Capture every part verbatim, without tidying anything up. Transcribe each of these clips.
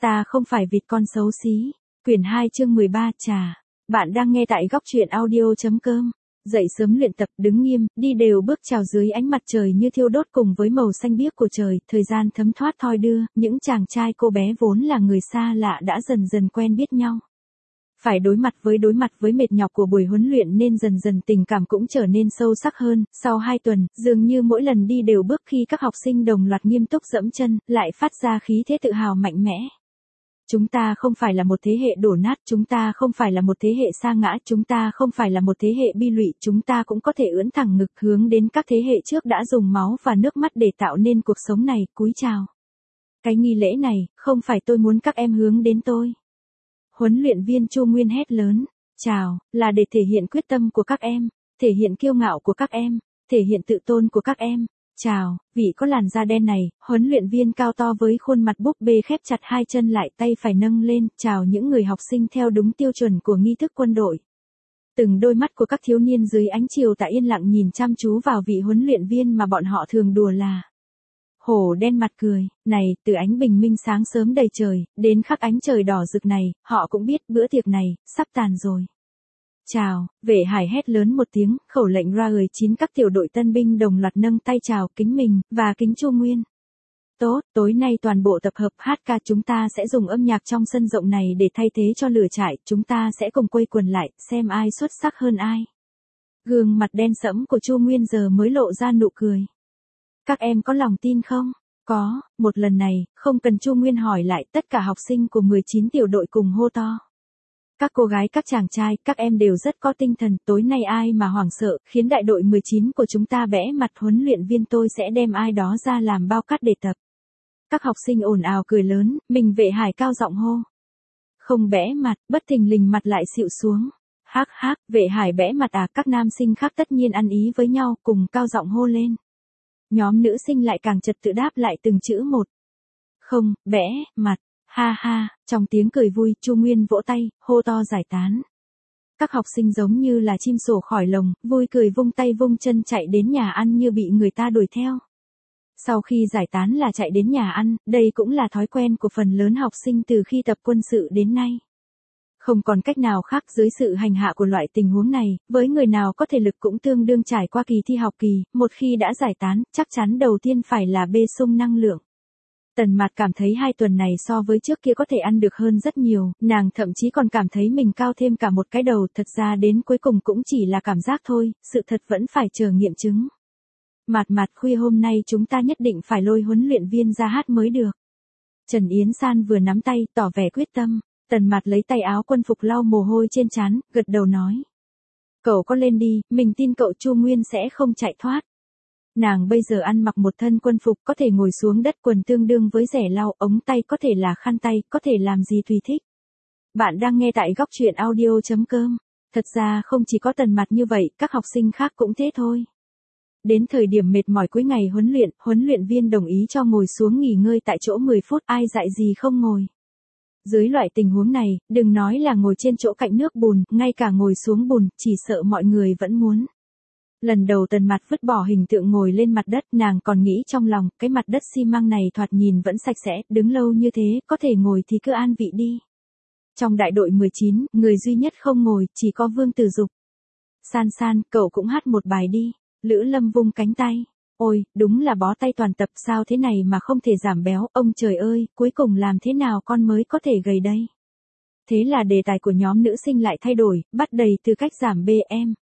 Ta không phải vịt con xấu xí. Quyển hai chương mười ba trà. Bạn đang nghe tại góc truyện audio.com. Dậy sớm luyện tập, đứng nghiêm, đi đều bước chào dưới ánh mặt trời như thiêu đốt cùng với màu xanh biếc của trời, thời gian thấm thoát thoi đưa, những chàng trai cô bé vốn là người xa lạ đã dần dần quen biết nhau. Phải đối mặt với đối mặt với mệt nhọc của buổi huấn luyện nên dần dần tình cảm cũng trở nên sâu sắc hơn, sau hai tuần, dường như mỗi lần đi đều bước khi các học sinh đồng loạt nghiêm túc dẫm chân, lại phát ra khí thế tự hào mạnh mẽ. Chúng ta không phải là một thế hệ đổ nát, chúng ta không phải là một thế hệ sa ngã, chúng ta không phải là một thế hệ bi lụy, chúng ta cũng có thể ưỡn thẳng ngực hướng đến các thế hệ trước đã dùng máu và nước mắt để tạo nên cuộc sống này, cúi chào. Cái nghi lễ này, không phải tôi muốn các em hướng đến tôi. Huấn luyện viên Chu Nguyên hét lớn, chào, là để thể hiện quyết tâm của các em, thể hiện kiêu ngạo của các em, thể hiện tự tôn của các em. Chào, vị có làn da đen này, huấn luyện viên cao to với khuôn mặt búp bê khép chặt hai chân lại, tay phải nâng lên, chào những người học sinh theo đúng tiêu chuẩn của nghi thức quân đội. Từng đôi mắt của các thiếu niên dưới ánh chiều tà yên lặng nhìn chăm chú vào vị huấn luyện viên mà bọn họ thường đùa là hổ đen mặt cười. Này, từ ánh bình minh sáng sớm đầy trời, đến khắc ánh trời đỏ rực này, họ cũng biết bữa tiệc này, sắp tàn rồi. Chào, Vệ Hải hét lớn một tiếng, khẩu lệnh ra người chín các tiểu đội tân binh đồng loạt nâng tay chào kính mình, và kính Chu Nguyên. Tốt, tối nay toàn bộ tập hợp hát ca, chúng ta sẽ dùng âm nhạc trong sân rộng này để thay thế cho lửa trại, chúng ta sẽ cùng quây quần lại, xem ai xuất sắc hơn ai. Gương mặt đen sẫm của Chu Nguyên giờ mới lộ ra nụ cười. Các em có lòng tin không? Có, một lần này, không cần Chu Nguyên hỏi lại, tất cả học sinh của mười chín tiểu đội cùng hô to. Các cô gái, các chàng trai, các em đều rất có tinh thần, tối nay ai mà hoảng sợ, khiến đại đội mười chín của chúng ta bẽ mặt, huấn luyện viên tôi sẽ đem ai đó ra làm bao cát để tập. Các học sinh ồn ào cười lớn, mình Vệ Hải cao giọng hô. Không bẽ mặt, bất thình lình mặt lại xịu xuống. Hắc hắc, Vệ Hải bẽ mặt à, các nam sinh khác tất nhiên ăn ý với nhau, cùng cao giọng hô lên. Nhóm nữ sinh lại càng trật tự đáp lại từng chữ một. Không, bẽ, mặt. Ha ha, trong tiếng cười vui, Chu Nguyên vỗ tay, hô to giải tán. Các học sinh giống như là chim sổ khỏi lồng, vui cười vung tay vung chân chạy đến nhà ăn như bị người ta đuổi theo. Sau khi giải tán là chạy đến nhà ăn, đây cũng là thói quen của phần lớn học sinh từ khi tập quân sự đến nay. Không còn cách nào khác dưới sự hành hạ của loại tình huống này, với người nào có thể lực cũng tương đương trải qua kỳ thi học kỳ, một khi đã giải tán, chắc chắn đầu tiên phải là bê sung năng lượng. Tần Mạt cảm thấy hai tuần này so với trước kia có thể ăn được hơn rất nhiều, nàng thậm chí còn cảm thấy mình cao thêm cả một cái đầu, thật ra đến cuối cùng cũng chỉ là cảm giác thôi, sự thật vẫn phải chờ nghiệm chứng. Mạt Mạt, khuya hôm nay chúng ta nhất định phải lôi huấn luyện viên ra hát mới được. Trần Yến San vừa nắm tay, tỏ vẻ quyết tâm. Tần Mạt lấy tay áo quân phục lau mồ hôi trên trán, gật đầu nói. Cậu có lên đi, mình tin cậu Chu Nguyên sẽ không chạy thoát. Nàng bây giờ ăn mặc một thân quân phục, có thể ngồi xuống đất, quần tương đương với rẻ lau, ống tay có thể là khăn tay, có thể làm gì tùy thích. Bạn đang nghe tại góc truyện audio.com. Thật ra không chỉ có Tần Mạt như vậy, các học sinh khác cũng thế thôi. Đến thời điểm mệt mỏi cuối ngày huấn luyện, huấn luyện viên đồng ý cho ngồi xuống nghỉ ngơi tại chỗ mười phút, ai dạy gì không ngồi. Dưới loại tình huống này, đừng nói là ngồi trên chỗ cạnh nước bùn, ngay cả ngồi xuống bùn, chỉ sợ mọi người vẫn muốn. Lần đầu Tần Mạt vứt bỏ hình tượng ngồi lên mặt đất, nàng còn nghĩ trong lòng, cái mặt đất xi măng này thoạt nhìn vẫn sạch sẽ, đứng lâu như thế, có thể ngồi thì cứ an vị đi. Trong đại đội mười chín, người duy nhất không ngồi, chỉ có Vương Tử Dục. San San, cậu cũng hát một bài đi. Lữ Lâm vung cánh tay. Ôi, đúng là bó tay toàn tập, sao thế này mà không thể giảm béo, ông trời ơi, cuối cùng làm thế nào con mới có thể gầy đây? Thế là đề tài của nhóm nữ sinh lại thay đổi, bắt đầy từ cách giảm bê em.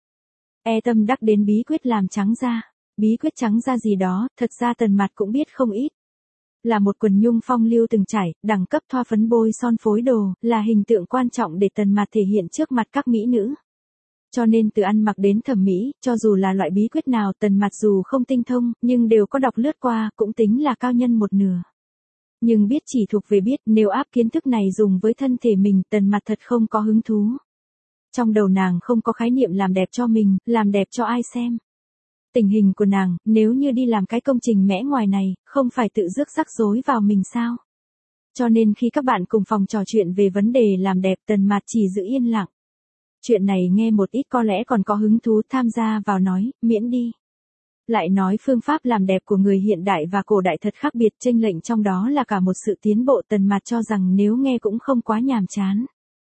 E tâm đắc đến bí quyết làm trắng da. Bí quyết trắng da gì đó, thật ra Tần Mạt cũng biết không ít. Là một quần nhung phong lưu từng trải, đẳng cấp thoa phấn bôi son phối đồ, là hình tượng quan trọng để Tần Mạt thể hiện trước mặt các mỹ nữ. Cho nên từ ăn mặc đến thẩm mỹ, cho dù là loại bí quyết nào Tần Mạt dù không tinh thông, nhưng đều có đọc lướt qua, cũng tính là cao nhân một nửa. Nhưng biết chỉ thuộc về biết, nếu áp kiến thức này dùng với thân thể mình, Tần Mạt thật không có hứng thú. Trong đầu nàng không có khái niệm làm đẹp cho mình, làm đẹp cho ai xem. Tình hình của nàng, nếu như đi làm cái công trình mẽ ngoài này, không phải tự rước rắc rối vào mình sao? Cho nên khi các bạn cùng phòng trò chuyện về vấn đề làm đẹp, Tần Mạt chỉ giữ yên lặng. Chuyện này nghe một ít có lẽ còn có hứng thú tham gia vào nói, miễn đi. Lại nói phương pháp làm đẹp của người hiện đại và cổ đại thật khác biệt, chênh lệch trong đó là cả một sự tiến bộ. Tần Mạt cho rằng nếu nghe cũng không quá nhàm chán.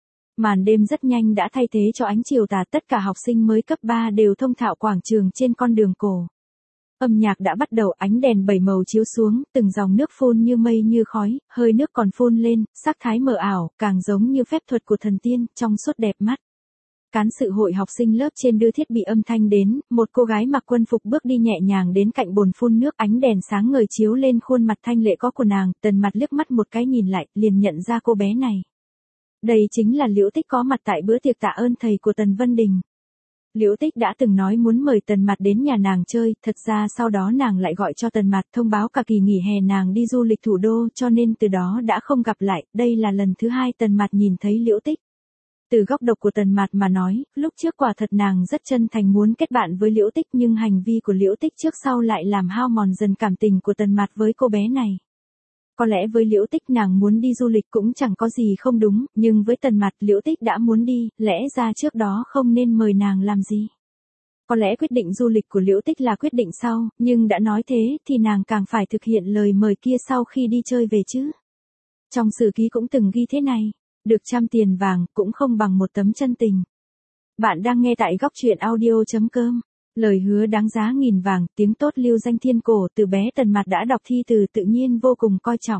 Màn đêm rất nhanh đã thay thế cho ánh chiều tà, tất cả học sinh mới cấp ba đều thông thạo quảng trường trên con đường cổ. Âm nhạc đã bắt đầu, ánh đèn bảy màu chiếu xuống, từng dòng nước phun như mây như khói, hơi nước còn phun lên, sắc thái mờ ảo, càng giống như phép thuật của thần tiên, trong suốt đẹp mắt. Cán sự hội học sinh lớp trên đưa thiết bị âm thanh đến, một cô gái mặc quân phục bước đi nhẹ nhàng đến cạnh bồn phun nước, ánh đèn sáng ngời chiếu lên khuôn mặt thanh lệ có của nàng. Tần Mạt liếc mắt một cái nhìn lại, liền nhận ra cô bé này. Đây chính là Liễu Tích có mặt tại bữa tiệc tạ ơn thầy của Tần Vân Đình. Liễu Tích đã từng nói muốn mời Tần Mạt đến nhà nàng chơi, thật ra sau đó nàng lại gọi cho Tần Mạt thông báo cả kỳ nghỉ hè nàng đi du lịch thủ đô, cho nên từ đó đã không gặp lại. Đây là lần thứ hai Tần Mạt nhìn thấy Liễu Tích. Từ góc độ của Tần Mạt mà nói, lúc trước quả thật nàng rất chân thành muốn kết bạn với Liễu Tích, nhưng hành vi của Liễu Tích trước sau lại làm hao mòn dần cảm tình của Tần Mạt với cô bé này. Có lẽ với Liễu Tích nàng muốn đi du lịch cũng chẳng có gì không đúng, nhưng với Tần Mạt Liễu Tích đã muốn đi, lẽ ra trước đó không nên mời nàng làm gì. Có lẽ quyết định du lịch của Liễu Tích là quyết định sau, nhưng đã nói thế thì nàng càng phải thực hiện lời mời kia sau khi đi chơi về chứ. Trong sử ký cũng từng ghi thế này, được trăm tiền vàng cũng không bằng một tấm chân tình. Bạn đang nghe tại góc truyện audio chấm com. Lời hứa đáng giá nghìn vàng, tiếng tốt lưu danh thiên cổ. Từ bé Tần Mạt đã đọc thi từ tự nhiên vô cùng coi trọng.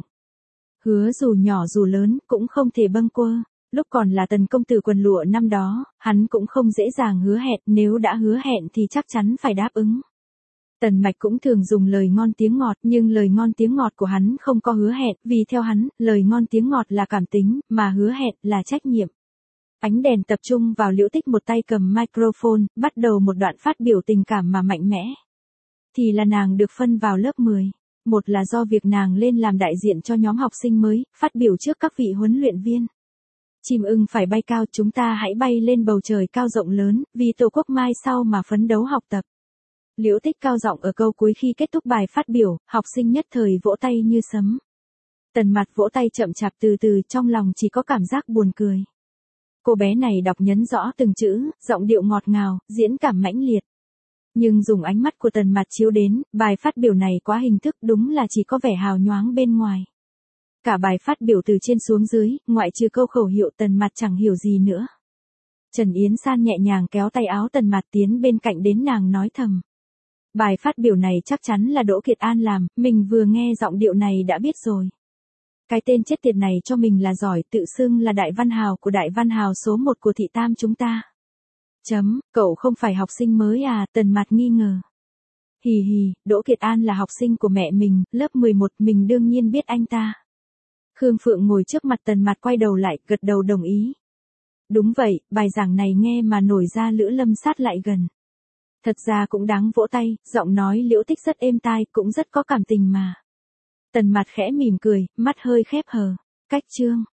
Hứa dù nhỏ dù lớn, cũng không thể bâng quơ. Lúc còn là Tần công tử quần lụa năm đó, hắn cũng không dễ dàng hứa hẹn, nếu đã hứa hẹn thì chắc chắn phải đáp ứng. Tần Mạch cũng thường dùng lời ngon tiếng ngọt, nhưng lời ngon tiếng ngọt của hắn không có hứa hẹn, vì theo hắn, lời ngon tiếng ngọt là cảm tính, mà hứa hẹn là trách nhiệm. Ánh đèn tập trung vào Liễu Tích, một tay cầm microphone, bắt đầu một đoạn phát biểu tình cảm mà mạnh mẽ. Thì là nàng được phân vào lớp mười. Một là do việc nàng lên làm đại diện cho nhóm học sinh mới, phát biểu trước các vị huấn luyện viên. Chim ưng phải bay cao, chúng ta hãy bay lên bầu trời cao rộng lớn, vì Tổ quốc mai sau mà phấn đấu học tập. Liễu Tích cao giọng ở câu cuối khi kết thúc bài phát biểu, học sinh nhất thời vỗ tay như sấm. Tần Mạt vỗ tay chậm chạp từ từ, trong lòng chỉ có cảm giác buồn cười. Cô bé này đọc nhấn rõ từng chữ, giọng điệu ngọt ngào, diễn cảm mãnh liệt. Nhưng dùng ánh mắt của Tần Mạt chiếu đến, bài phát biểu này quá hình thức, đúng là chỉ có vẻ hào nhoáng bên ngoài. Cả bài phát biểu từ trên xuống dưới, ngoại trừ câu khẩu hiệu, Tần Mạt chẳng hiểu gì nữa. Trần Yến San nhẹ nhàng kéo tay áo Tần Mạt tiến bên cạnh đến, nàng nói thầm. Bài phát biểu này chắc chắn là Đỗ Kiệt An làm, mình vừa nghe giọng điệu này đã biết rồi. Cái tên chết tiệt này cho mình là giỏi, tự xưng là đại văn hào của đại văn hào số một của thị tam chúng ta. Chấm, cậu không phải học sinh mới à? Tần Mạt nghi ngờ. Hì hì, Đỗ Kiệt An là học sinh của mẹ mình, lớp mười một, mình đương nhiên biết anh ta. Khương Phượng ngồi trước mặt Tần Mạt quay đầu lại, gật đầu đồng ý. Đúng vậy, bài giảng này nghe mà nổi da Lữ Lâm sát lại gần. Thật ra cũng đáng vỗ tay, giọng nói Liễu Tích rất êm tai, cũng rất có cảm tình mà. Tần Mạt khẽ mỉm cười, mắt hơi khép hờ. Cách chương.